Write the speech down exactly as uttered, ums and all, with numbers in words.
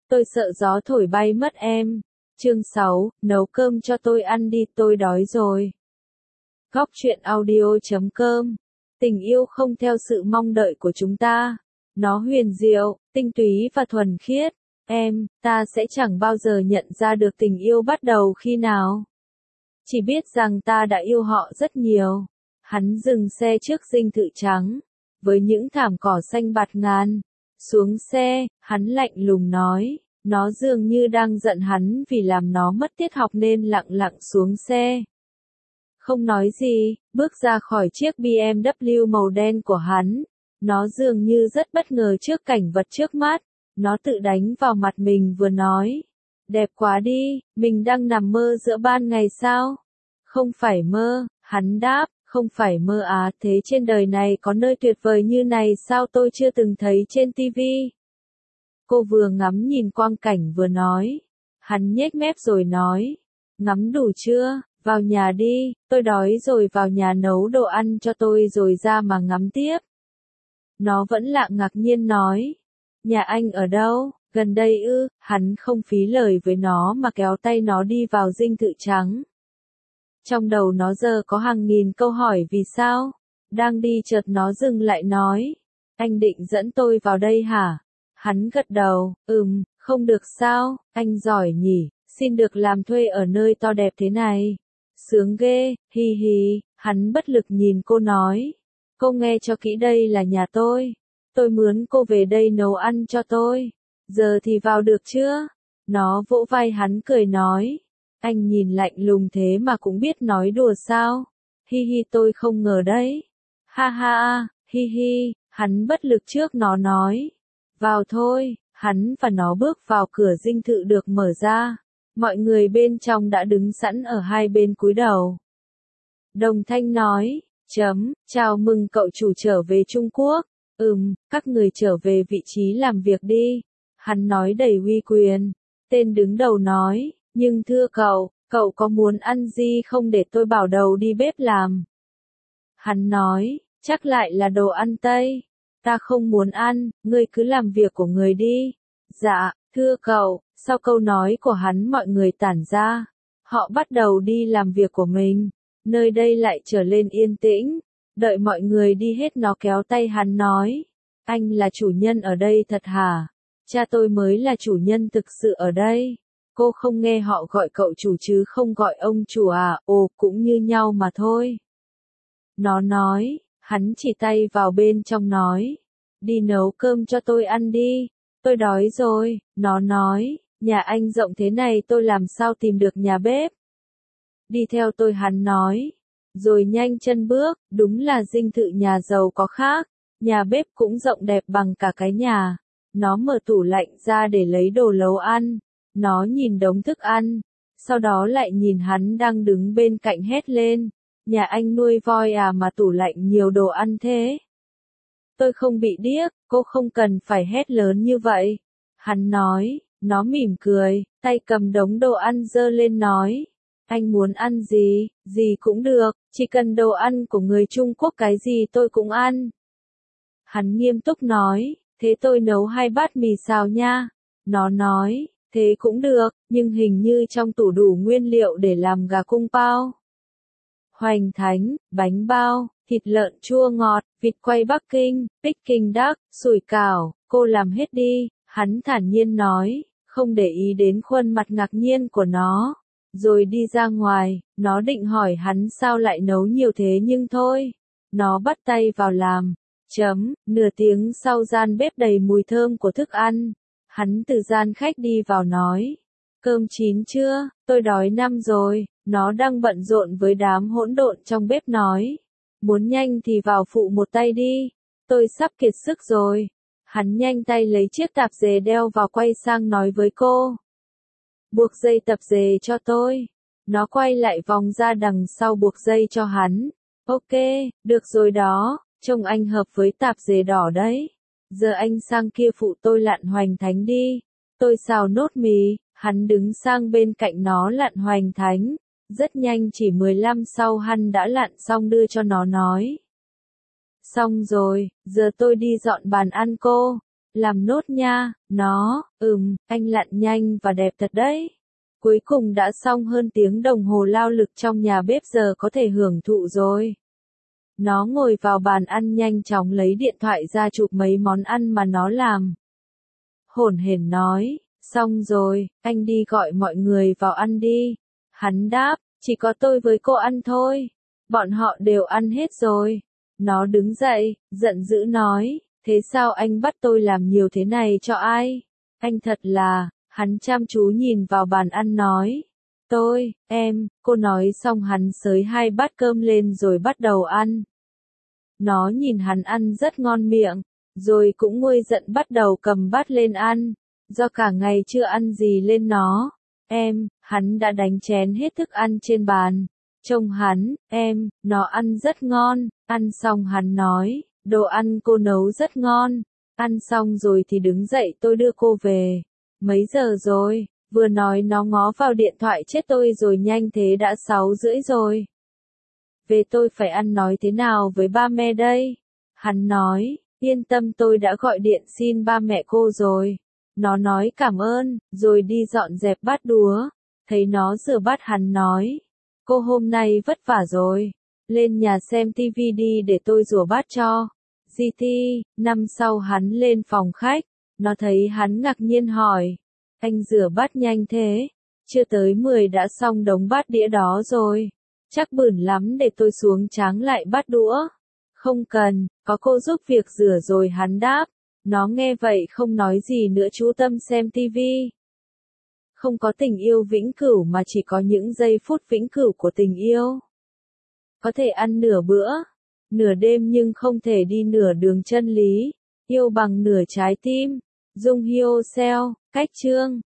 tôi sợ gió thổi bay mất em. Chương sáu, nấu cơm cho tôi ăn đi, tôi đói rồi. Góc truyện audio chấm com. Tình yêu không theo sự mong đợi của chúng ta. Nó huyền diệu, tinh túy và thuần khiết. Em, ta sẽ chẳng bao giờ nhận ra được tình yêu bắt đầu khi nào. Chỉ biết rằng ta đã yêu họ rất nhiều. Hắn dừng xe trước dinh thự trắng, với những thảm cỏ xanh bạt ngàn. Xuống xe, hắn lạnh lùng nói, nó dường như đang giận hắn vì làm nó mất tiết học nên lặng lặng xuống xe. Không nói gì, bước ra khỏi chiếc bê em vê màu đen của hắn. Nó dường như rất bất ngờ trước cảnh vật trước mắt. Nó tự đánh vào mặt mình vừa nói. Đẹp quá đi, mình đang nằm mơ giữa ban ngày sao? Không phải mơ, hắn đáp, không phải mơ à, thế trên đời này có nơi tuyệt vời như này sao tôi chưa từng thấy trên tivi? Cô vừa ngắm nhìn quang cảnh vừa nói. Hắn nhếch mép rồi nói, ngắm đủ chưa, vào nhà đi, tôi đói rồi, vào nhà nấu đồ ăn cho tôi rồi ra mà ngắm tiếp. Nó vẫn lặng ngạc nhiên nói, nhà anh ở đâu, gần đây ư? Hắn không phí lời với nó mà kéo tay nó đi vào dinh thự trắng. Trong đầu nó giờ có hàng nghìn câu hỏi vì sao. Đang đi chợt nó dừng lại nói, anh định dẫn tôi vào đây hả? Hắn gật đầu, ừm, không được sao, anh giỏi nhỉ, xin được làm thuê ở nơi to đẹp thế này. Sướng ghê, hi hi, hắn bất lực nhìn cô nói. Cô nghe cho kỹ, đây là nhà tôi. Tôi mướn cô về đây nấu ăn cho tôi. Giờ thì vào được chưa? Nó vỗ vai hắn cười nói. Anh nhìn lạnh lùng thế mà cũng biết nói đùa sao? Hi hi, tôi không ngờ đấy. Ha ha, hi hi, hắn bất lực trước nó nói. Vào thôi, hắn và nó bước vào cửa dinh thự được mở ra. Mọi người bên trong đã đứng sẵn ở hai bên cúi đầu. Đồng thanh nói, chấm, chào mừng cậu chủ trở về Trung Quốc. Ừm, các người trở về vị trí làm việc đi. Hắn nói đầy uy quyền. Tên đứng đầu nói, nhưng thưa cậu, cậu có muốn ăn gì không để tôi bảo đầu đi bếp làm? Hắn nói, chắc lại là đồ ăn Tây. Ta không muốn ăn, ngươi cứ làm việc của người đi. Dạ, thưa cậu. Sau câu nói của hắn mọi người tản ra. Họ bắt đầu đi làm việc của mình. Nơi đây lại trở lên yên tĩnh. Đợi mọi người đi hết nó kéo tay hắn nói. Anh là chủ nhân ở đây thật hả? Cha tôi mới là chủ nhân thực sự ở đây. Cô không nghe họ gọi cậu chủ chứ không gọi ông chủ à? Ồ, cũng như nhau mà thôi. Nó nói, hắn chỉ tay vào bên trong nói. Đi nấu cơm cho tôi ăn đi. Tôi đói rồi, nó nói. Nhà anh rộng thế này tôi làm sao tìm được nhà bếp? Đi theo tôi, hắn nói. Rồi nhanh chân bước, đúng là dinh thự nhà giàu có khác. Nhà bếp cũng rộng đẹp bằng cả cái nhà. Nó mở tủ lạnh ra để lấy đồ nấu ăn. Nó nhìn đống thức ăn. Sau đó lại nhìn hắn đang đứng bên cạnh hét lên. Nhà anh nuôi voi à mà tủ lạnh nhiều đồ ăn thế? Tôi không bị điếc, cô không cần phải hét lớn như vậy. Hắn nói. Nó mỉm cười, tay cầm đống đồ ăn giơ lên nói. Anh muốn ăn gì, gì cũng được, chỉ cần đồ ăn của người Trung Quốc cái gì tôi cũng ăn. Hắn nghiêm túc nói, thế tôi nấu hai bát mì xào nha. Nó nói, thế cũng được, nhưng hình như trong tủ đủ nguyên liệu để làm gà cung bao, hoành thánh, bánh bao, thịt lợn chua ngọt, vịt quay Bắc Kinh, Peking duck, sủi cảo, cô làm hết đi. Hắn thản nhiên nói, không để ý đến khuôn mặt ngạc nhiên của nó. Rồi đi ra ngoài, nó định hỏi hắn sao lại nấu nhiều thế nhưng thôi. Nó bắt tay vào làm. Chấm, nửa tiếng sau gian bếp đầy mùi thơm của thức ăn. Hắn từ gian khách đi vào nói. Cơm chín chưa, tôi đói năm rồi. Nó đang bận rộn với đám hỗn độn trong bếp nói. Muốn nhanh thì vào phụ một tay đi. Tôi sắp kiệt sức rồi. Hắn nhanh tay lấy chiếc tạp dề đeo vào quay sang nói với cô. Buộc dây tập dề cho tôi. Nó quay lại vòng ra đằng sau buộc dây cho hắn. Ok, được rồi đó, trông anh hợp với tạp dề đỏ đấy. Giờ anh sang kia phụ tôi lặn hoành thánh đi. Tôi xào nốt mì, hắn đứng sang bên cạnh nó lặn hoành thánh. Rất nhanh, chỉ mười lăm sau hắn đã lặn xong đưa cho nó nói. Xong rồi, giờ tôi đi dọn bàn ăn cô. Làm nốt nha, nó, ừm, anh lặn nhanh và đẹp thật đấy. Cuối cùng đã xong hơn tiếng đồng hồ lao lực trong nhà bếp giờ có thể hưởng thụ rồi. Nó ngồi vào bàn ăn nhanh chóng lấy điện thoại ra chụp mấy món ăn mà nó làm. Hổn hển nói, xong rồi, anh đi gọi mọi người vào ăn đi. Hắn đáp, chỉ có tôi với cô ăn thôi. Bọn họ đều ăn hết rồi. Nó đứng dậy, giận dữ nói, thế sao anh bắt tôi làm nhiều thế này cho ai? Anh thật là, hắn chăm chú nhìn vào bàn ăn nói. Tôi, em, cô nói xong hắn xới hai bát cơm lên rồi bắt đầu ăn. Nó nhìn hắn ăn rất ngon miệng, rồi cũng nguôi giận bắt đầu cầm bát lên ăn. Do cả ngày chưa ăn gì lên nó. Em, hắn đã đánh chén hết thức ăn trên bàn. Trông hắn, em, nó ăn rất ngon. Ăn xong hắn nói, đồ ăn cô nấu rất ngon. Ăn xong rồi thì đứng dậy tôi đưa cô về. Mấy giờ rồi? Vừa nói nó ngó vào điện thoại chết tôi rồi nhanh thế đã sáu rưỡi rồi. Về tôi phải ăn nói thế nào với ba mẹ đây? Hắn nói, yên tâm tôi đã gọi điện xin ba mẹ cô rồi. Nó nói cảm ơn, rồi đi dọn dẹp bát đũa. Thấy nó rửa bát hắn nói, cô hôm nay vất vả rồi. Lên nhà xem tivi đi để tôi rửa bát cho. giê tê, năm sau hắn lên phòng khách. Nó thấy hắn ngạc nhiên hỏi, anh rửa bát nhanh thế. Chưa tới mười đã xong đống bát đĩa đó rồi. Chắc bẩn lắm để tôi xuống tráng lại bát đũa. Không cần, có cô giúp việc rửa rồi hắn đáp. Nó nghe vậy không nói gì nữa chú tâm xem tivi. Không có tình yêu vĩnh cửu mà chỉ có những giây phút vĩnh cửu của tình yêu. Có thể ăn nửa bữa, nửa đêm nhưng không thể đi nửa đường chân lý. Yêu bằng nửa trái tim. Dung Hyo Seo, cách chương.